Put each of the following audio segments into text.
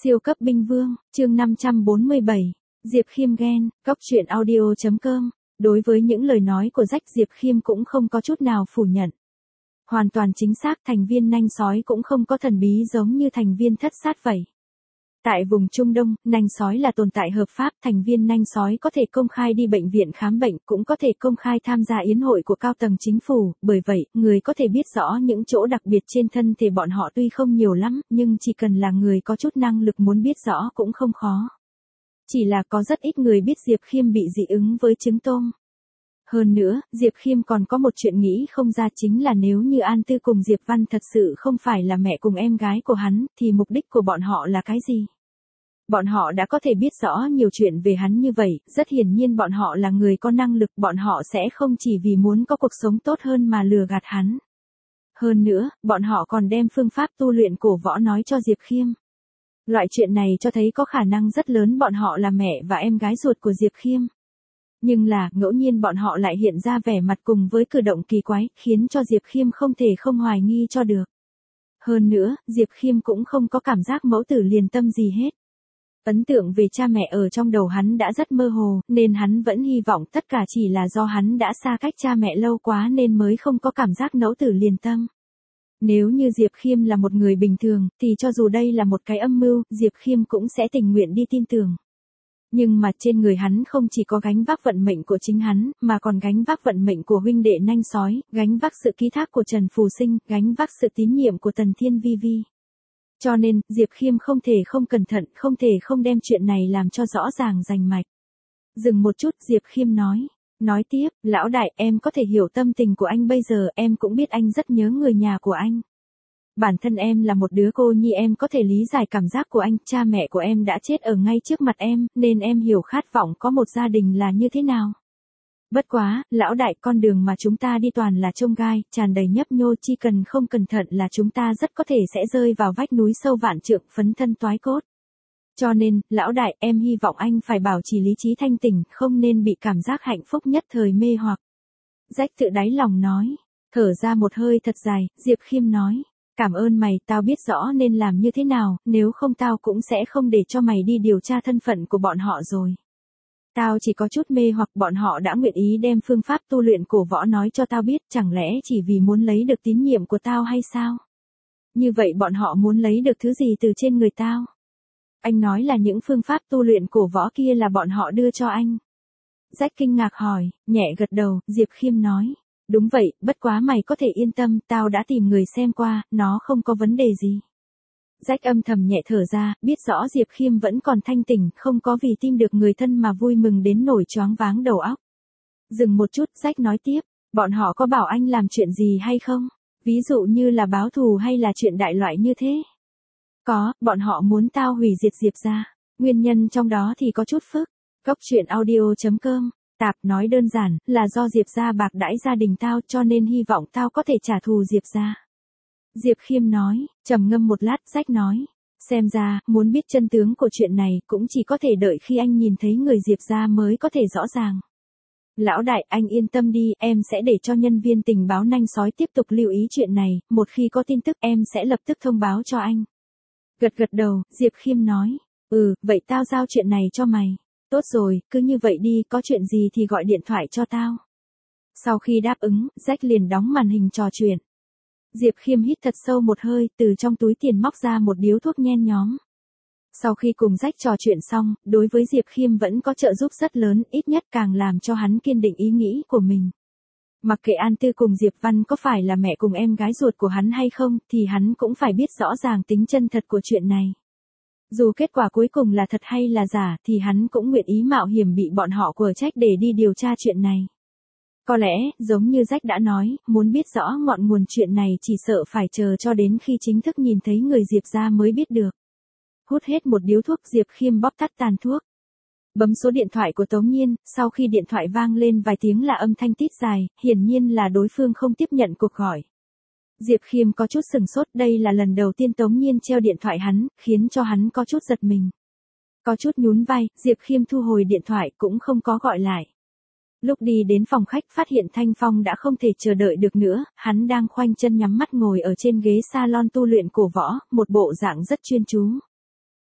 Siêu cấp binh vương, chương 547, Diệp Khiêm ghen, Cóc truyện audio.com. Đối với những lời nói của Jack, Diệp Khiêm cũng không có chút nào phủ nhận. Hoàn toàn chính xác, thành viên nanh sói cũng không có thần bí giống như thành viên thất sát vậy. Tại vùng Trung Đông, nanh sói là tồn tại hợp pháp, thành viên nanh sói có thể công khai đi bệnh viện khám bệnh, cũng có thể công khai tham gia yến hội của cao tầng chính phủ, bởi vậy, người có thể biết rõ những chỗ đặc biệt trên thân thể bọn họ tuy không nhiều lắm, nhưng chỉ cần là người có chút năng lực muốn biết rõ cũng không khó. Chỉ là có rất ít người biết Diệp Khiêm bị dị ứng với trứng tôm. Hơn nữa, Diệp Khiêm còn có một chuyện nghĩ không ra, chính là nếu như An Tư cùng Diệp Văn thật sự không phải là mẹ cùng em gái của hắn, thì mục đích của bọn họ là cái gì? Bọn họ đã có thể biết rõ nhiều chuyện về hắn như vậy, rất hiển nhiên bọn họ là người có năng lực, bọn họ sẽ không chỉ vì muốn có cuộc sống tốt hơn mà lừa gạt hắn. Hơn nữa, bọn họ còn đem phương pháp tu luyện cổ võ nói cho Diệp Khiêm. Loại chuyện này cho thấy có khả năng rất lớn bọn họ là mẹ và em gái ruột của Diệp Khiêm. Nhưng là, ngẫu nhiên bọn họ lại hiện ra vẻ mặt cùng với cử động kỳ quái, khiến cho Diệp Khiêm không thể không hoài nghi cho được. Hơn nữa, Diệp Khiêm cũng không có cảm giác mẫu tử liền tâm gì hết. Ấn tượng về cha mẹ ở trong đầu hắn đã rất mơ hồ, nên hắn vẫn hy vọng tất cả chỉ là do hắn đã xa cách cha mẹ lâu quá nên mới không có cảm giác mẫu tử liền tâm. Nếu như Diệp Khiêm là một người bình thường, thì cho dù đây là một cái âm mưu, Diệp Khiêm cũng sẽ tình nguyện đi tin tưởng. Nhưng mà trên người hắn không chỉ có gánh vác vận mệnh của chính hắn, mà còn gánh vác vận mệnh của huynh đệ nanh sói, gánh vác sự ký thác của Trần Phù Sinh, gánh vác sự tín nhiệm của Tần Thiên Vi Vi. Cho nên, Diệp Khiêm không thể không cẩn thận, không thể không đem chuyện này làm cho rõ ràng rành mạch. Dừng một chút, Diệp Khiêm nói tiếp, lão đại, em có thể hiểu tâm tình của anh bây giờ, em cũng biết anh rất nhớ người nhà của anh. Bản thân em là một đứa cô nhi, em có thể lý giải cảm giác của anh, cha mẹ của em đã chết ở ngay trước mặt em, nên em hiểu khát vọng có một gia đình là như thế nào. Bất quá, lão đại, con đường mà chúng ta đi toàn là chông gai, tràn đầy nhấp nhô, chỉ cần không cẩn thận là chúng ta rất có thể sẽ rơi vào vách núi sâu vạn trượng, phấn thân toái cốt. Cho nên, lão đại, em hy vọng anh phải bảo trì lý trí thanh tỉnh, không nên bị cảm giác hạnh phúc nhất thời mê hoặc. Jack tự đáy lòng nói, thở ra một hơi thật dài, Diệp Khiêm nói, cảm ơn mày, tao biết rõ nên làm như thế nào, nếu không tao cũng sẽ không để cho mày đi điều tra thân phận của bọn họ rồi. Tao chỉ có chút mê hoặc, bọn họ đã nguyện ý đem phương pháp tu luyện cổ võ nói cho tao biết, chẳng lẽ chỉ vì muốn lấy được tín nhiệm của tao hay sao? Như vậy bọn họ muốn lấy được thứ gì từ trên người tao? Anh nói là những phương pháp tu luyện cổ võ kia là bọn họ đưa cho anh. Jack kinh ngạc hỏi, nhẹ gật đầu, Diệp Khiêm nói, đúng vậy, bất quá mày có thể yên tâm, tao đã tìm người xem qua, nó không có vấn đề gì. Jack âm thầm nhẹ thở ra, biết rõ Diệp Khiêm vẫn còn thanh tỉnh, không có vì tìm được người thân mà vui mừng đến nổi choáng váng đầu óc. Dừng một chút, Jack nói tiếp, bọn họ có bảo anh làm chuyện gì hay không? Ví dụ như là báo thù hay là chuyện đại loại như thế? Có, bọn họ muốn tao hủy diệt Diệp gia. Nguyên nhân trong đó thì có chút phức. Cóc truyện audio.com. Tạp nói đơn giản, là do Diệp gia bạc đãi gia đình tao, cho nên hy vọng tao có thể trả thù Diệp gia. Diệp Khiêm nói, trầm ngâm một lát, Jack nói, xem ra, muốn biết chân tướng của chuyện này, cũng chỉ có thể đợi khi anh nhìn thấy người Diệp gia mới có thể rõ ràng. Lão đại, anh yên tâm đi, em sẽ để cho nhân viên tình báo nanh sói tiếp tục lưu ý chuyện này, một khi có tin tức em sẽ lập tức thông báo cho anh. Gật đầu, Diệp Khiêm nói, vậy tao giao chuyện này cho mày. Tốt rồi, cứ như vậy đi, có chuyện gì thì gọi điện thoại cho tao. Sau khi đáp ứng, Jack liền đóng màn hình trò chuyện. Diệp Khiêm hít thật sâu một hơi, từ trong túi tiền móc ra một điếu thuốc nhen nhóm. Sau khi cùng Jack trò chuyện xong, đối với Diệp Khiêm vẫn có trợ giúp rất lớn, ít nhất càng làm cho hắn kiên định ý nghĩ của mình. Mặc kệ An Tư cùng Diệp Văn có phải là mẹ cùng em gái ruột của hắn hay không, thì hắn cũng phải biết rõ ràng tính chân thật của chuyện này. Dù kết quả cuối cùng là thật hay là giả, thì hắn cũng nguyện ý mạo hiểm bị bọn họ quở trách để đi điều tra chuyện này. Có lẽ, giống như Jack đã nói, muốn biết rõ ngọn nguồn chuyện này chỉ sợ phải chờ cho đến khi chính thức nhìn thấy người Diệp gia mới biết được. Hút hết một điếu thuốc, Diệp Khiêm bóp tắt tàn thuốc. Bấm số điện thoại của Tống Nhiên, sau khi điện thoại vang lên vài tiếng là âm thanh tít dài, hiển nhiên là đối phương không tiếp nhận cuộc gọi. Diệp Khiêm có chút sừng sốt, đây là lần đầu tiên Tống Nhiên treo điện thoại hắn, khiến cho hắn có chút giật mình. Có chút nhún vai, Diệp Khiêm thu hồi điện thoại cũng không có gọi lại. Lúc đi đến phòng khách phát hiện Thanh Phong đã không thể chờ đợi được nữa, hắn đang khoanh chân nhắm mắt ngồi ở trên ghế salon tu luyện cổ võ, một bộ dạng rất chuyên chú.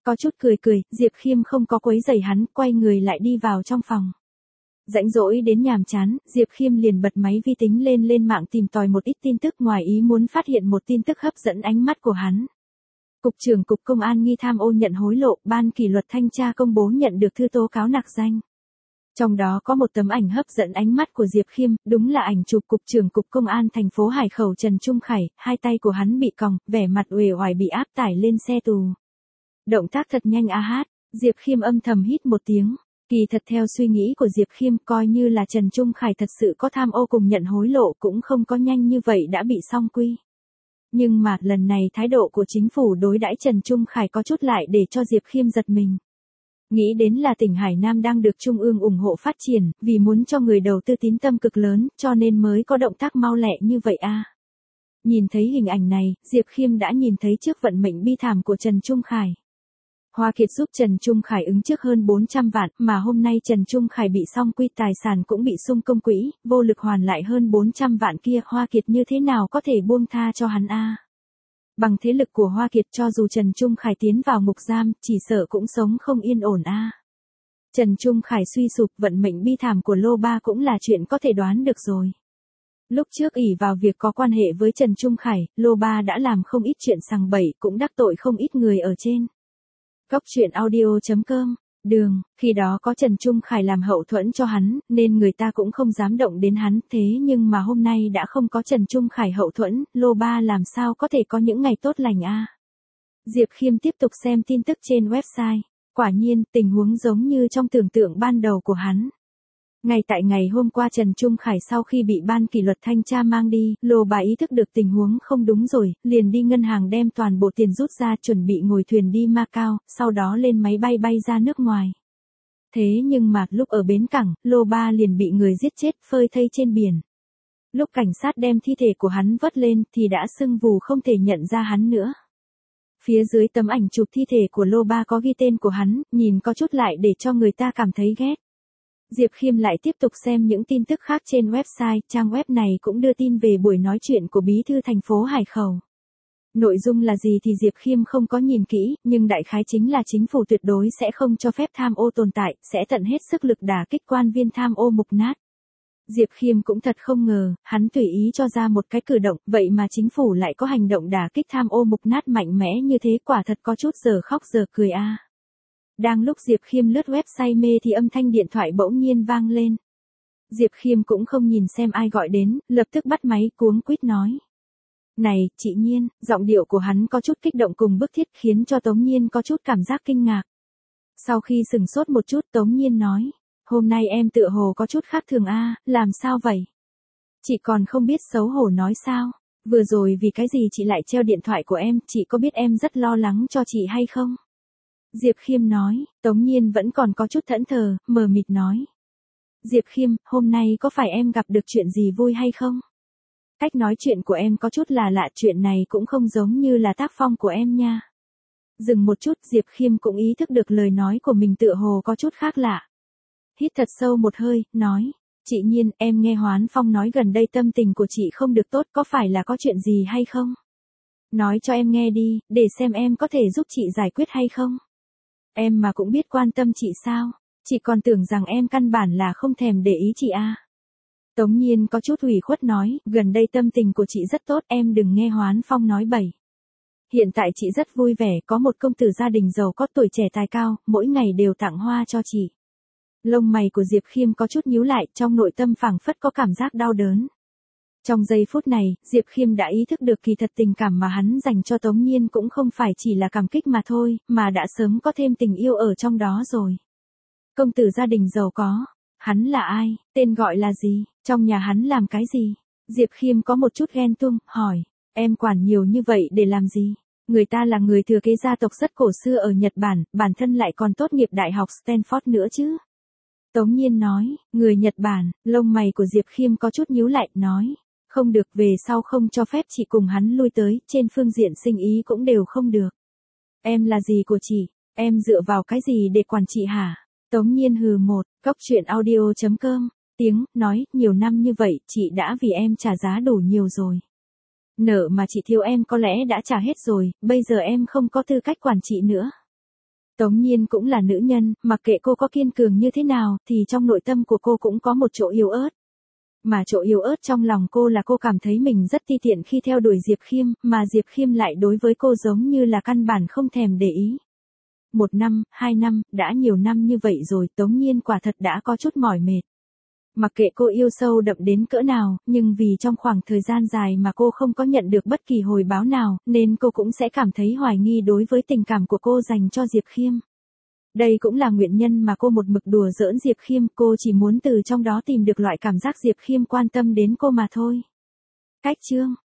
Có chút cười cười, Diệp Khiêm không có quấy rầy hắn, quay người lại đi vào trong phòng. Rãnh rỗi đến nhàm chán, Diệp Khiêm liền bật máy vi tính lên mạng tìm tòi một ít tin tức, ngoài ý muốn phát hiện một tin tức hấp dẫn ánh mắt của hắn. Cục trưởng Cục Công an nghi tham ô nhận hối lộ, Ban kỷ luật thanh tra công bố nhận được thư tố cáo nặc danh. Trong đó có một tấm ảnh hấp dẫn ánh mắt của Diệp Khiêm, đúng là ảnh chụp Cục trưởng Cục Công an thành phố Hải Khẩu Trần Trung Khải, hai tay của hắn bị còng, vẻ mặt uể oải bị áp tải lên xe tù. Động tác thật nhanh a hát, Diệp Khiêm âm thầm hít một tiếng. Kỳ thật theo suy nghĩ của Diệp Khiêm, coi như là Trần Trung Khải thật sự có tham ô cùng nhận hối lộ cũng không có nhanh như vậy đã bị song quy. Nhưng mà lần này thái độ của chính phủ đối đãi Trần Trung Khải có chút lại để cho Diệp Khiêm giật mình. Nghĩ đến là tỉnh Hải Nam đang được Trung ương ủng hộ phát triển, vì muốn cho người đầu tư tín tâm cực lớn, cho nên mới có động tác mau lẹ như vậy a. Nhìn thấy hình ảnh này, Diệp Khiêm đã nhìn thấy trước vận mệnh bi thảm của Trần Trung Khải. Hoa Kiệt giúp Trần Trung Khải ứng trước hơn 400 vạn, mà hôm nay Trần Trung Khải bị song quy, tài sản cũng bị sung công quỹ, vô lực hoàn lại hơn 400 vạn kia, Hoa Kiệt như thế nào có thể buông tha cho hắn a? Bằng thế lực của Hoa Kiệt, cho dù Trần Trung Khải tiến vào ngục giam, chỉ sợ cũng sống không yên ổn a. Trần Trung Khải suy sụp, vận mệnh bi thảm của Lô Ba cũng là chuyện có thể đoán được rồi. Lúc trước ỷ vào việc có quan hệ với Trần Trung Khải, Lô Ba đã làm không ít chuyện sằng bậy, cũng đắc tội không ít người ở trên. Góc truyện audio.com, đường, khi đó có Trần Trung Khải làm hậu thuẫn cho hắn, nên người ta cũng không dám động đến hắn, thế nhưng mà hôm nay đã không có Trần Trung Khải hậu thuẫn, Lô Ba làm sao có thể có những ngày tốt lành a? Diệp Khiêm tiếp tục xem tin tức trên website, quả nhiên, tình huống giống như trong tưởng tượng ban đầu của hắn. Ngay tại ngày hôm qua Trần Trung Khải sau khi bị Ban kỷ luật thanh tra mang đi, Lô Ba ý thức được tình huống không đúng rồi, liền đi ngân hàng đem toàn bộ tiền rút ra chuẩn bị ngồi thuyền đi Macau, sau đó lên máy bay bay ra nước ngoài. Thế nhưng mà lúc ở bến cảng, Lô Ba liền bị người giết chết phơi thây trên biển. Lúc cảnh sát đem thi thể của hắn vớt lên thì đã sưng vù không thể nhận ra hắn nữa. Phía dưới tấm ảnh chụp thi thể của Lô Ba có ghi tên của hắn, nhìn có chút lại để cho người ta cảm thấy ghét. Diệp Khiêm lại tiếp tục xem những tin tức khác trên website, trang web này cũng đưa tin về buổi nói chuyện của bí thư thành phố Hải Khẩu. Nội dung là gì thì Diệp Khiêm không có nhìn kỹ, nhưng đại khái chính là chính phủ tuyệt đối sẽ không cho phép tham ô tồn tại, sẽ tận hết sức lực đả kích quan viên tham ô mục nát. Diệp Khiêm cũng thật không ngờ, hắn tùy ý cho ra một cái cử động, vậy mà chính phủ lại có hành động đả kích tham ô mục nát mạnh mẽ như thế, quả thật có chút giờ khóc giờ cười a. Đang lúc Diệp Khiêm lướt website mê thì âm thanh điện thoại bỗng nhiên vang lên. Diệp Khiêm cũng không nhìn xem ai gọi đến, lập tức bắt máy cuống quýt nói. Này, chị Nhiên, giọng điệu của hắn có chút kích động cùng bức thiết khiến cho Tống Nhiên có chút cảm giác kinh ngạc. Sau khi sừng sốt một chút Tống Nhiên nói, hôm nay em tựa hồ có chút khác thường a, làm sao vậy? Chị còn không biết xấu hổ nói sao? Vừa rồi vì cái gì chị lại treo điện thoại của em, chị có biết em rất lo lắng cho chị hay không? Diệp Khiêm nói, Tống Nhiên vẫn còn có chút thẫn thờ, mờ mịt nói. Diệp Khiêm, hôm nay có phải em gặp được chuyện gì vui hay không? Cách nói chuyện của em có chút là lạ, chuyện này cũng không giống như là tác phong của em nha. Dừng một chút, Diệp Khiêm cũng ý thức được lời nói của mình tựa hồ có chút khác lạ. Hít thật sâu một hơi, nói, chị Nhiên, em nghe Hoán Phong nói gần đây tâm tình của chị không được tốt, có phải là có chuyện gì hay không? Nói cho em nghe đi, để xem em có thể giúp chị giải quyết hay không? Em mà cũng biết quan tâm chị sao? Chị còn tưởng rằng em căn bản là không thèm để ý chị à. Tống Nhiên có chút ủy khuất nói, gần đây tâm tình của chị rất tốt, em đừng nghe Hoán Phong nói bậy. Hiện tại chị rất vui vẻ, có một công tử gia đình giàu có tuổi trẻ tài cao, mỗi ngày đều tặng hoa cho chị. Lông mày của Diệp Khiêm có chút nhíu lại, trong nội tâm phảng phất có cảm giác đau đớn. Trong giây phút này, Diệp Khiêm đã ý thức được kỳ thật tình cảm mà hắn dành cho Tống Nhiên cũng không phải chỉ là cảm kích mà thôi, mà đã sớm có thêm tình yêu ở trong đó rồi. Công tử gia đình giàu có, hắn là ai, tên gọi là gì, trong nhà hắn làm cái gì? Diệp Khiêm có một chút ghen tuông, hỏi, em quản nhiều như vậy để làm gì? Người ta là người thừa kế gia tộc rất cổ xưa ở Nhật Bản, bản thân lại còn tốt nghiệp đại học Stanford nữa chứ. Tống Nhiên nói, người Nhật Bản, lông mày của Diệp Khiêm có chút nhíu lại, nói, không được, về sau không cho phép chị cùng hắn lui tới, trên phương diện sinh ý cũng đều không được. Em là gì của chị, em dựa vào cái gì để quản chị hả? Tống Nhiên hừ một, góc truyện audio.com, tiếng, nói, nhiều năm như vậy, chị đã vì em trả giá đủ nhiều rồi. Nợ mà chị thiếu em có lẽ đã trả hết rồi, bây giờ em không có tư cách quản chị nữa. Tống Nhiên cũng là nữ nhân, mặc kệ cô có kiên cường như thế nào, thì trong nội tâm của cô cũng có một chỗ yếu ớt. Mà chỗ yếu ớt trong lòng cô là cô cảm thấy mình rất ti tiện khi theo đuổi Diệp Khiêm, mà Diệp Khiêm lại đối với cô giống như là căn bản không thèm để ý. 1 năm, 2 năm, đã nhiều năm như vậy rồi, Tống Nhiên quả thật đã có chút mỏi mệt. Mặc kệ cô yêu sâu đậm đến cỡ nào, nhưng vì trong khoảng thời gian dài mà cô không có nhận được bất kỳ hồi báo nào, nên cô cũng sẽ cảm thấy hoài nghi đối với tình cảm của cô dành cho Diệp Khiêm. Đây cũng là nguyên nhân mà cô một mực đùa giỡn Diệp Khiêm, cô chỉ muốn từ trong đó tìm được loại cảm giác Diệp Khiêm quan tâm đến cô mà thôi. Cách chương